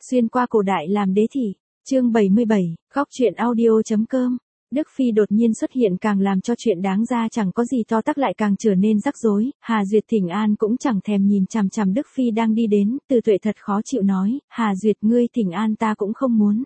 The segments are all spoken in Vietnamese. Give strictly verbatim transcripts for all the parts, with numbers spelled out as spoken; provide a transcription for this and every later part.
Xuyên qua cổ đại làm đế thị. Chương bảy mươi bảy, góc truyện audio.com. Đức Phi đột nhiên xuất hiện càng làm cho chuyện đáng ra chẳng có gì to tắc lại càng trở nên rắc rối. Hà Duyệt thỉnh an cũng chẳng thèm nhìn chằm chằm Đức Phi đang đi đến, Từ Tuệ thật khó chịu nói, Hà Duyệt ngươi thỉnh an ta cũng không muốn.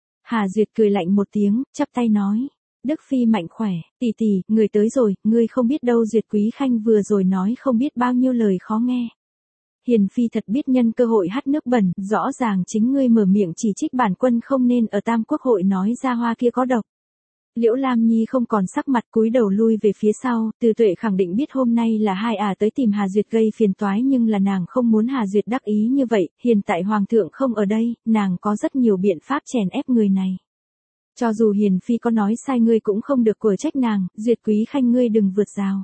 Hà Duyệt cười lạnh một tiếng, chắp tay nói. Đức Phi mạnh khỏe, tỷ tỷ, người tới rồi, ngươi không biết đâu. Duyệt Quý Khanh vừa rồi nói không biết bao nhiêu lời khó nghe. Hiền Phi thật biết nhân cơ hội hắt nước bẩn, rõ ràng chính ngươi mở miệng chỉ trích bản quân không nên ở Tam Quốc hội nói ra hoa kia có độc. Liễu Lam Nhi không còn sắc mặt cúi đầu lui về phía sau, Từ Tuệ khẳng định biết hôm nay là hai ả à tới tìm Hà Duyệt gây phiền toái nhưng là nàng không muốn Hà Duyệt đắc ý như vậy, hiện tại Hoàng thượng không ở đây, nàng có rất nhiều biện pháp chèn ép người này. Cho dù Hiền Phi có nói sai ngươi cũng không được của trách nàng, Duyệt Quý Khanh ngươi đừng vượt rào.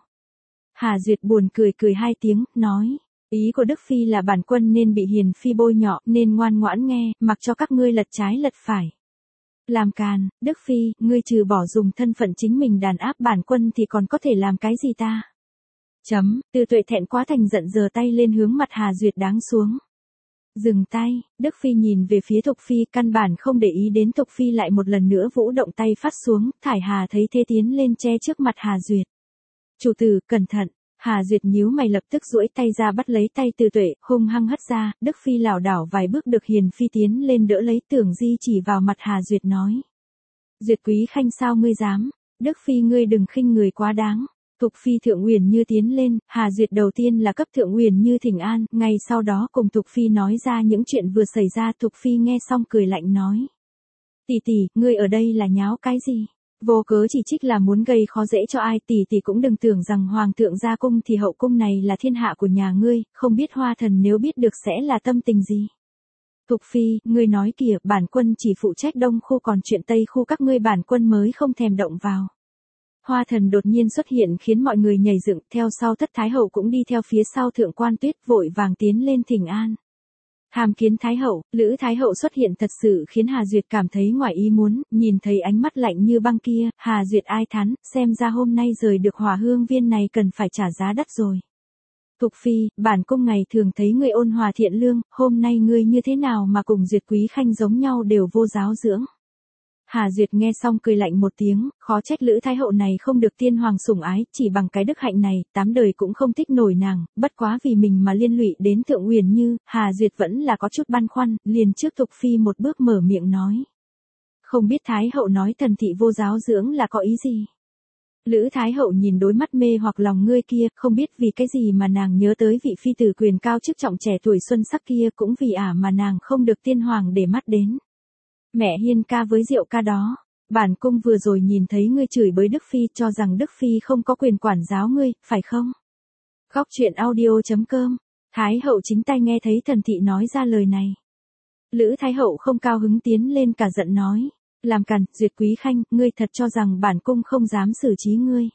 Hà Duyệt buồn cười cười hai tiếng, nói. Ý của Đức Phi là bản quân nên bị Hiền Phi bôi nhọ, nên ngoan ngoãn nghe, mặc cho các ngươi lật trái lật phải. Làm càn, Đức Phi, ngươi trừ bỏ dùng thân phận chính mình đàn áp bản quân thì còn có thể làm cái gì ta? Chấm, Từ Tuệ thẹn quá thành giận giơ tay lên hướng mặt Hà Duyệt đáng xuống. Dừng tay, Đức Phi nhìn về phía Thục Phi, căn bản không để ý đến Thục Phi lại một lần nữa vũ động tay phát xuống, Thải Hà thấy thế tiến lên che trước mặt Hà Duyệt. Chủ tử, cẩn thận. Hà Duyệt nhíu mày lập tức duỗi tay ra bắt lấy tay Từ Tuệ, hung hăng hất ra, Đức Phi lảo đảo vài bước được Hiền Phi tiến lên đỡ lấy, Tưởng Di chỉ vào mặt Hà Duyệt nói. Duyệt Quý Khanh sao ngươi dám, Đức Phi ngươi đừng khinh người quá đáng. Thục Phi Thượng Uyển Như tiến lên, Hà Duyệt đầu tiên là cấp Thượng Uyển Như thỉnh an, ngay sau đó cùng Thục Phi nói ra những chuyện vừa xảy ra. Thục Phi nghe xong cười lạnh nói. Tỷ tỷ, ngươi ở đây là nháo cái gì? Vô cớ chỉ trích là muốn gây khó dễ cho ai, tỷ tỷ cũng đừng tưởng rằng Hoàng thượng ra cung thì hậu cung này là thiên hạ của nhà ngươi, không biết Hoa Thần nếu biết được sẽ là tâm tình gì. Thục Phi, ngươi nói kìa, bản quân chỉ phụ trách Đông khu còn chuyện Tây khu các ngươi bản quân mới không thèm động vào. Hoa Thần đột nhiên xuất hiện khiến mọi người nhảy dựng, theo sau Thất Thái Hậu cũng đi theo phía sau Thượng Quan Tuyết vội vàng tiến lên thỉnh an. Hàm kiến Thái Hậu, Lữ Thái Hậu xuất hiện thật sự khiến Hà Duyệt cảm thấy ngoài ý muốn, nhìn thấy ánh mắt lạnh như băng kia, Hà Duyệt ai thán, xem ra hôm nay rời được Hỏa Hương Viên này cần phải trả giá đắt rồi. Thục Phi, bản cung ngày thường thấy ngươi ôn hòa thiện lương, hôm nay ngươi như thế nào mà cùng Duyệt Quý Khanh giống nhau đều vô giáo dưỡng. Hà Duyệt nghe xong cười lạnh một tiếng, khó trách Lữ Thái Hậu này không được tiên hoàng sủng ái, chỉ bằng cái đức hạnh này, tám đời cũng không thích nổi nàng, bất quá vì mình mà liên lụy đến Thượng Uyển Như, Hà Duyệt vẫn là có chút băn khoăn, liền trước Thục Phi một bước mở miệng nói. Không biết Thái Hậu nói thần thị vô giáo dưỡng là có ý gì? Lữ Thái Hậu nhìn đối mắt mê hoặc lòng ngươi kia, không biết vì cái gì mà nàng nhớ tới vị phi tử quyền cao chức trọng trẻ tuổi xuân sắc kia, cũng vì ả mà nàng không được tiên hoàng để mắt đến. Mẹ hiên ca với Diệu ca đó, bản cung vừa rồi nhìn thấy ngươi chửi bới Đức Phi cho rằng Đức Phi không có quyền quản giáo ngươi, phải không? Góc truyện audio.com, Thái Hậu chính tay nghe thấy thần thị nói ra lời này. Lữ Thái Hậu không cao hứng tiến lên cả giận nói, làm càn, Duyệt Quý Khanh, ngươi thật cho rằng bản cung không dám xử trí ngươi.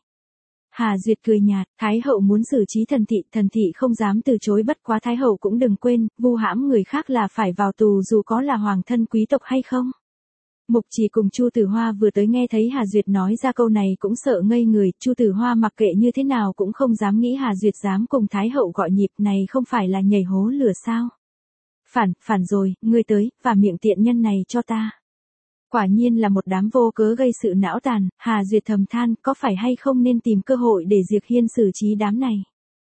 Hà Duyệt cười nhạt, Thái Hậu muốn xử trí thần thị, thần thị không dám từ chối, bất quá Thái Hậu cũng đừng quên, vu hãm người khác là phải vào tù dù có là hoàng thân quý tộc hay không. Mục Trì cùng Chu Tử Hoa vừa tới nghe thấy Hà Duyệt nói ra câu này cũng sợ ngây người, Chu Tử Hoa mặc kệ như thế nào cũng không dám nghĩ Hà Duyệt dám cùng Thái Hậu gọi nhịp, này không phải là nhảy hố lửa sao. Phản, phản rồi, ngươi tới, và miệng tiện nhân này cho ta. Quả nhiên là một đám vô cớ gây sự não tàn, Hà Duyệt thầm than, có phải hay không nên tìm cơ hội để Diệp Hiên xử trí đám này.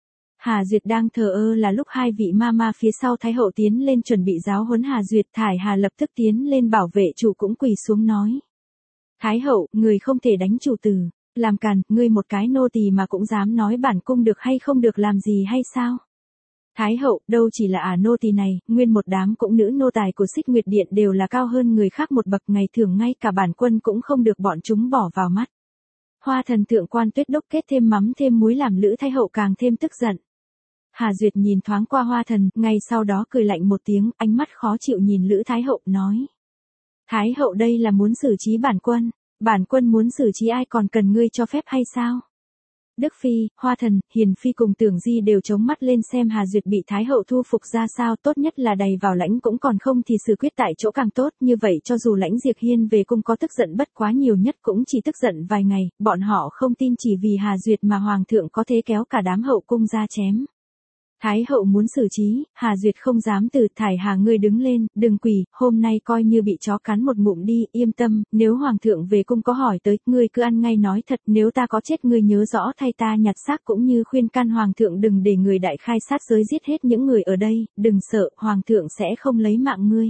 Hà Duyệt đang thờ ơ là lúc hai vị ma ma phía sau Thái Hậu tiến lên chuẩn bị giáo huấn Hà Duyệt, Thải Hà lập tức tiến lên bảo vệ chủ cũng quỳ xuống nói. Thái Hậu, người không thể đánh chủ tử, làm càn, ngươi một cái nô tỳ mà cũng dám nói bản cung được hay không được làm gì hay sao? Thái Hậu, đâu chỉ là ả à nô tỳ này, nguyên một đám cũng nữ nô tài của Xích Nguyệt Điện đều là cao hơn người khác một bậc, ngày thường ngay cả bản quân cũng không được bọn chúng bỏ vào mắt. Hoa Thần Thượng Quan Tuyết đốc kết thêm mắm thêm muối làm Lữ Thái Hậu càng thêm tức giận. Hà Duyệt nhìn thoáng qua Hoa Thần, ngay sau đó cười lạnh một tiếng, ánh mắt khó chịu nhìn Lữ Thái Hậu, nói. Thái Hậu đây là muốn xử trí bản quân, bản quân muốn xử trí ai còn cần ngươi cho phép hay sao? Đức Phi, Hoa Thần, Hiền Phi cùng Tưởng Di đều chống mắt lên xem Hà Duyệt bị Thái Hậu thu phục ra sao, tốt nhất là đầy vào lãnh cũng còn không thì xử quyết tại chỗ càng tốt, như vậy cho dù lãnh Diệp Hiên về cung có tức giận bất quá nhiều nhất cũng chỉ tức giận vài ngày, bọn họ không tin chỉ vì Hà Duyệt mà Hoàng thượng có thể kéo cả đám hậu cung ra chém. Thái hậu muốn xử trí, Hà Duyệt không dám từ, Thải Hà ngươi đứng lên, đừng quỳ, hôm nay coi như bị chó cắn một ngụm đi, yên tâm, nếu hoàng thượng về cung có hỏi tới, ngươi cứ ăn ngay nói thật, nếu ta có chết ngươi nhớ rõ thay ta nhặt xác cũng như khuyên can hoàng thượng đừng để người đại khai sát giới giết hết những người ở đây, đừng sợ, hoàng thượng sẽ không lấy mạng ngươi.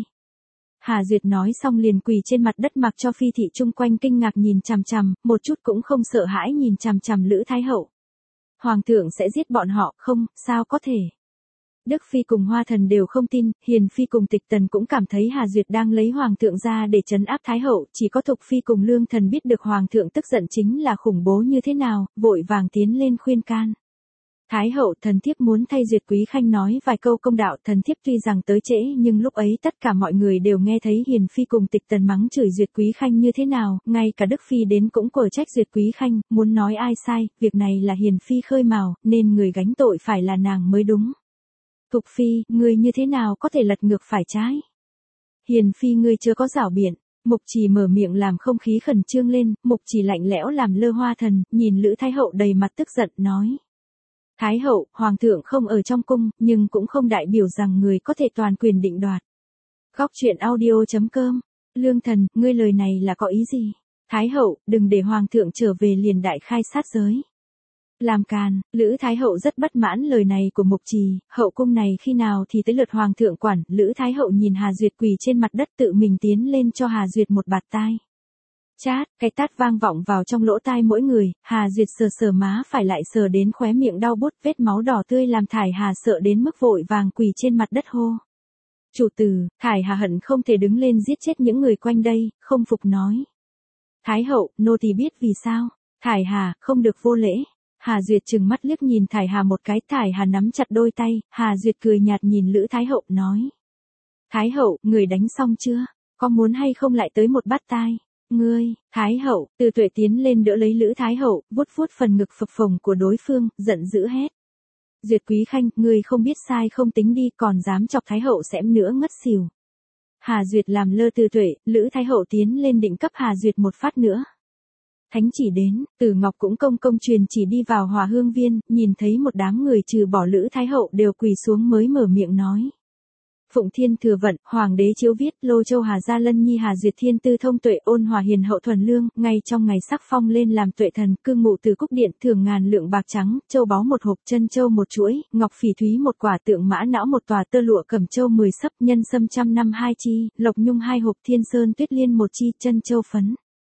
Hà Duyệt nói xong liền quỳ trên mặt đất mặc cho phi thị chung quanh kinh ngạc nhìn chằm chằm, một chút cũng không sợ hãi nhìn chằm chằm Lữ Thái hậu. Hoàng thượng sẽ giết bọn họ, không, sao có thể. Đức Phi cùng Hoa Thần đều không tin, Hiền Phi cùng Tịch Tần cũng cảm thấy Hà Duyệt đang lấy Hoàng thượng ra để trấn áp Thái hậu, chỉ có Thục Phi cùng Lương Thần biết được Hoàng thượng tức giận chính là khủng bố như thế nào, vội vàng tiến lên khuyên can. Thái hậu, thần thiếp muốn thay Duyệt Quý Khanh nói vài câu công đạo, thần thiếp tuy rằng tới trễ nhưng lúc ấy tất cả mọi người đều nghe thấy Hiền Phi cùng Tịch Tần mắng chửi Duyệt Quý Khanh như thế nào, ngay cả Đức Phi đến cũng quở trách Duyệt Quý Khanh, muốn nói ai sai, việc này là Hiền Phi khơi mào, nên người gánh tội phải là nàng mới đúng. Thục Phi, ngươi như thế nào có thể lật ngược phải trái? Hiền Phi ngươi chưa có giảo biện. Mục Trì mở miệng làm không khí khẩn trương lên, Mục Trì lạnh lẽo làm lơ Hoa Thần, nhìn Lữ Thái hậu đầy mặt tức giận, nói. Thái hậu, hoàng thượng không ở trong cung, nhưng cũng không đại biểu rằng người có thể toàn quyền định đoạt. Góc truyện audio chấm com. Lương Thần, ngươi lời này là có ý gì? Thái hậu, đừng để hoàng thượng trở về liền đại khai sát giới. Làm càn, Lữ Thái hậu rất bất mãn lời này của Mục Trì, hậu cung này khi nào thì tới lượt hoàng thượng quản, Lữ Thái hậu nhìn Hà Duyệt quỳ trên mặt đất tự mình tiến lên cho Hà Duyệt một bạt tai. Chát, cái tát vang vọng vào trong lỗ tai mỗi người, Hà Duyệt sờ sờ má phải lại sờ đến khóe miệng đau bút, vết máu đỏ tươi làm Thải Hà sợ đến mức vội vàng quỳ trên mặt đất hô. Chủ tử, Thải Hà hận không thể đứng lên giết chết những người quanh đây, không phục nói. Thái hậu, nô tỳ biết vì sao, Thải Hà, không được vô lễ. Hà Duyệt trừng mắt liếc nhìn Thải Hà một cái, Thải Hà nắm chặt đôi tay, Hà Duyệt cười nhạt nhìn Lữ Thái hậu, nói. Thái hậu, người đánh xong chưa? Có muốn hay không lại tới một bát tai? Ngươi, Thái hậu, Từ Tuệ tiến lên đỡ lấy Lữ Thái hậu, vuốt vuốt phần ngực phập phồng của đối phương, giận dữ hét. Duyệt Quý Khanh, ngươi không biết sai không tính đi, còn dám chọc Thái hậu xém nữa ngất xỉu. Hà Duyệt làm lơ Từ Tuệ, Lữ Thái hậu tiến lên định cấp Hà Duyệt một phát nữa. Thánh chỉ đến, Tử Ngọc cũng công công truyền chỉ đi vào Hòa Hương Viên, nhìn thấy một đám người trừ bỏ Lữ Thái hậu đều quỳ xuống mới mở miệng nói. Phụng Thiên Thừa Vận, Hoàng đế chiếu viết, Lô Châu Hà Gia Lân Nhi Hà Duyệt Thiên Tư thông tuệ ôn hòa hiền hậu thuần lương, ngay trong ngày sắc phong lên làm tuệ thần, cư ngụ từ Cúc Điện, thưởng ngàn lượng bạc trắng, châu báu một hộp, chân châu một chuỗi, ngọc phỉ thúy một quả, tượng mã não một tòa, tơ lụa cẩm châu mười sấp, nhân sâm trăm năm hai chi, lộc nhung hai hộp, thiên sơn tuyết liên một chi, chân châu phấn.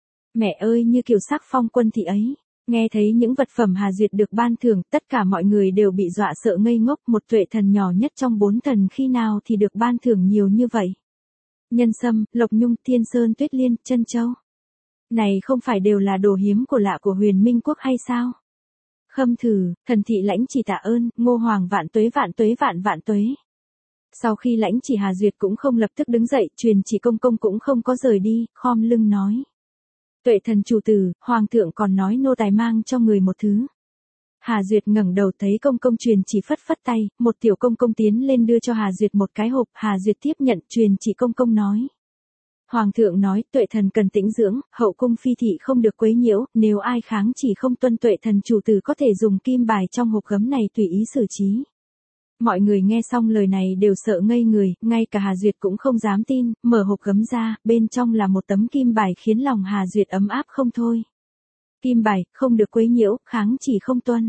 Mẹ ơi, như kiểu sắc phong quân thị ấy. Nghe thấy những vật phẩm Hà Duyệt được ban thưởng, tất cả mọi người đều bị dọa sợ ngây ngốc, một tuệ thần nhỏ nhất trong bốn thần khi nào thì được ban thưởng nhiều như vậy. Nhân sâm, lộc nhung, thiên sơn tuyết liên, chân châu. Này không phải đều là đồ hiếm của lạ của Huyền Minh Quốc hay sao? Khâm Thử, thần thị lãnh chỉ tạ ơn, Ngô Hoàng vạn tuế vạn tuế vạn vạn tuế. Sau khi lãnh chỉ Hà Duyệt cũng không lập tức đứng dậy, truyền chỉ công công cũng không có rời đi, khom lưng nói. Tuệ thần chủ tử, hoàng thượng còn nói nô tài mang cho người một thứ. Hà Duyệt ngẩng đầu thấy công công truyền chỉ phất phất tay, một tiểu công công tiến lên đưa cho Hà Duyệt một cái hộp, Hà Duyệt tiếp nhận, truyền chỉ công công nói. Hoàng thượng nói, tuệ thần cần tĩnh dưỡng, hậu cung phi thị không được quấy nhiễu, nếu ai kháng chỉ không tuân tuệ thần chủ tử có thể dùng kim bài trong hộp gấm này tùy ý xử trí. Mọi người nghe xong lời này đều sợ ngây người, ngay cả Hà Duyệt cũng không dám tin, mở hộp gấm ra, bên trong là một tấm kim bài khiến lòng Hà Duyệt ấm áp không thôi. Kim bài, không được quấy nhiễu, kháng chỉ không tuân.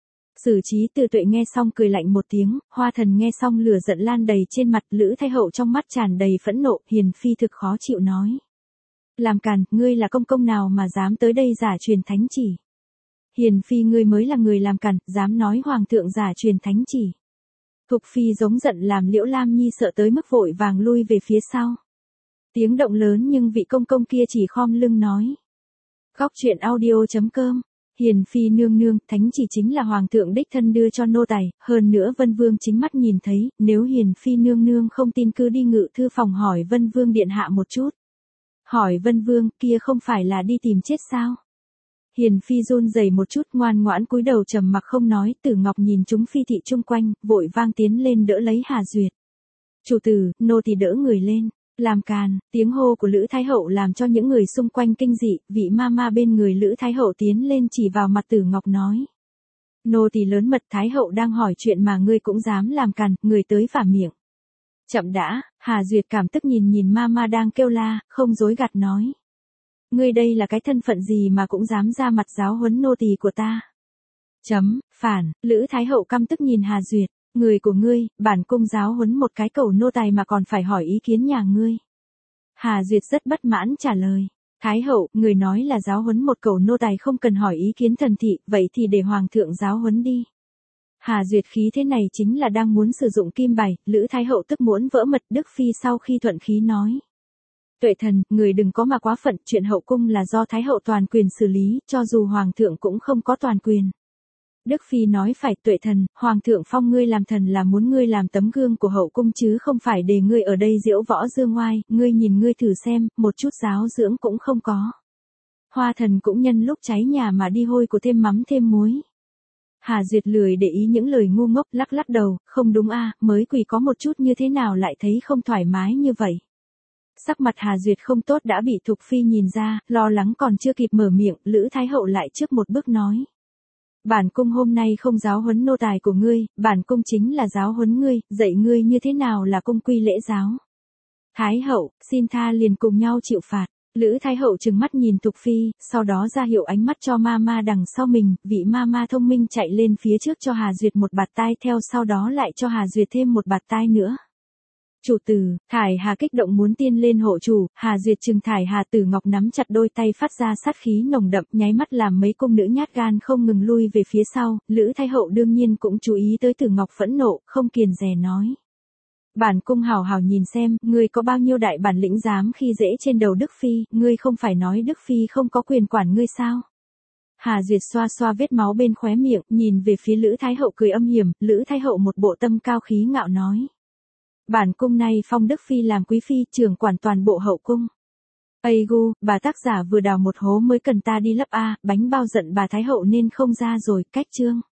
Xử trí Từ Tuệ nghe xong cười lạnh một tiếng, Hoa Thần nghe xong lửa giận lan đầy trên mặt, Lữ Thái hậu trong mắt tràn đầy phẫn nộ, Hiền Phi thực khó chịu nói. Làm càn, ngươi là công công nào mà dám tới đây giả truyền thánh chỉ. Hiền Phi ngươi mới là người làm càn, dám nói hoàng thượng giả truyền thánh chỉ. Thục Phi giống giận làm Liễu Lam Nhi sợ tới mức vội vàng lui về phía sau. Tiếng động lớn nhưng vị công công kia chỉ khom lưng nói. Góc truyện audio chấm com. Hiền Phi nương nương, thánh chỉ chính là hoàng thượng đích thân đưa cho nô tài, hơn nữa Vân Vương chính mắt nhìn thấy, nếu Hiền Phi nương nương không tin cứ đi ngự thư phòng hỏi Vân Vương điện hạ một chút. Hỏi Vân Vương, kia không phải là đi tìm chết sao? Hiền Phi run rẩy một chút, ngoan ngoãn cúi đầu trầm mặc không nói, Tử Ngọc nhìn chúng phi thị chung quanh, vội vang tiến lên đỡ lấy Hà Duyệt. Chủ tử, nô tỳ đỡ người lên. Làm càn, tiếng hô của Lữ Thái hậu làm cho những người xung quanh kinh dị, vị ma ma bên người Lữ Thái hậu tiến lên chỉ vào mặt Tử Ngọc nói. Nô tỳ lớn mật, Thái hậu đang hỏi chuyện mà ngươi cũng dám làm càn, người tới vả miệng. Chậm đã, Hà Duyệt cảm tức nhìn nhìn Mama đang kêu la, không dối gạt nói. Ngươi đây là cái thân phận gì mà cũng dám ra mặt giáo huấn nô tỳ của ta. Chấm, phản, Lữ Thái hậu căm tức nhìn Hà Duyệt, người của ngươi, bản cung giáo huấn một cái cẩu nô tài mà còn phải hỏi ý kiến nhà ngươi. Hà Duyệt rất bất mãn trả lời. Thái hậu, người nói là giáo huấn một cẩu nô tài không cần hỏi ý kiến thần thị, vậy thì để hoàng thượng giáo huấn đi. Hà Duyệt khí thế này chính là đang muốn sử dụng kim bài, Lữ Thái hậu tức muốn vỡ mật. Đức Phi sau khi thuận khí nói. Tuệ thần, người đừng có mà quá phận, chuyện hậu cung là do Thái hậu toàn quyền xử lý, cho dù hoàng thượng cũng không có toàn quyền. Đức Phi nói phải, Tuệ thần, hoàng thượng phong ngươi làm thần là muốn ngươi làm tấm gương của hậu cung chứ không phải để ngươi ở đây diễu võ dương ngoai, ngươi nhìn ngươi thử xem, một chút giáo dưỡng cũng không có. Hoa thần cũng nhân lúc cháy nhà mà đi hôi của thêm mắm thêm muối. Hà Duyệt lười để ý những lời ngu ngốc, lắc lắc đầu, không đúng a, mới quỳ có một chút như thế nào lại thấy không thoải mái như vậy. Sắc mặt Hà Duyệt không tốt đã bị Thục Phi nhìn ra, lo lắng còn chưa kịp mở miệng, Lữ Thái hậu lại trước một bước nói. Bản cung hôm nay không giáo huấn nô tài của ngươi, bản cung chính là giáo huấn ngươi, dạy ngươi như thế nào là cung quy lễ giáo. Thái hậu, xin tha liền cùng nhau chịu phạt. Lữ Thái hậu trừng mắt nhìn Thục Phi, sau đó ra hiệu ánh mắt cho Mama đằng sau mình, vị Mama thông minh chạy lên phía trước cho Hà Duyệt một bạt tai, theo sau đó lại cho Hà Duyệt thêm một bạt tai nữa. Chủ tử, Thải Hà kích động muốn tiên lên hộ chủ, Hà Duyệt trừng Thải Hà. Tử Ngọc nắm chặt đôi tay phát ra sát khí nồng đậm, nháy mắt làm mấy cung nữ nhát gan không ngừng lui về phía sau. Lữ Thái hậu đương nhiên cũng chú ý tới Tử Ngọc phẫn nộ, không kiềm dè nói. Bản cung hào hào nhìn xem, ngươi có bao nhiêu đại bản lĩnh dám khi dễ trên đầu Đức Phi, ngươi không phải nói Đức Phi không có quyền quản ngươi sao? Hà Duyệt xoa xoa vết máu bên khóe miệng, nhìn về phía Lữ Thái hậu cười âm hiểm, Lữ Thái hậu một bộ tâm cao khí ngạo nói. Bản cung này phong Đức Phi làm quý phi, trưởng quản toàn bộ hậu cung. Ây gu, bà tác giả vừa đào một hố mới cần ta đi lấp a, bánh bao giận bà Thái hậu nên không ra rồi, cách chương.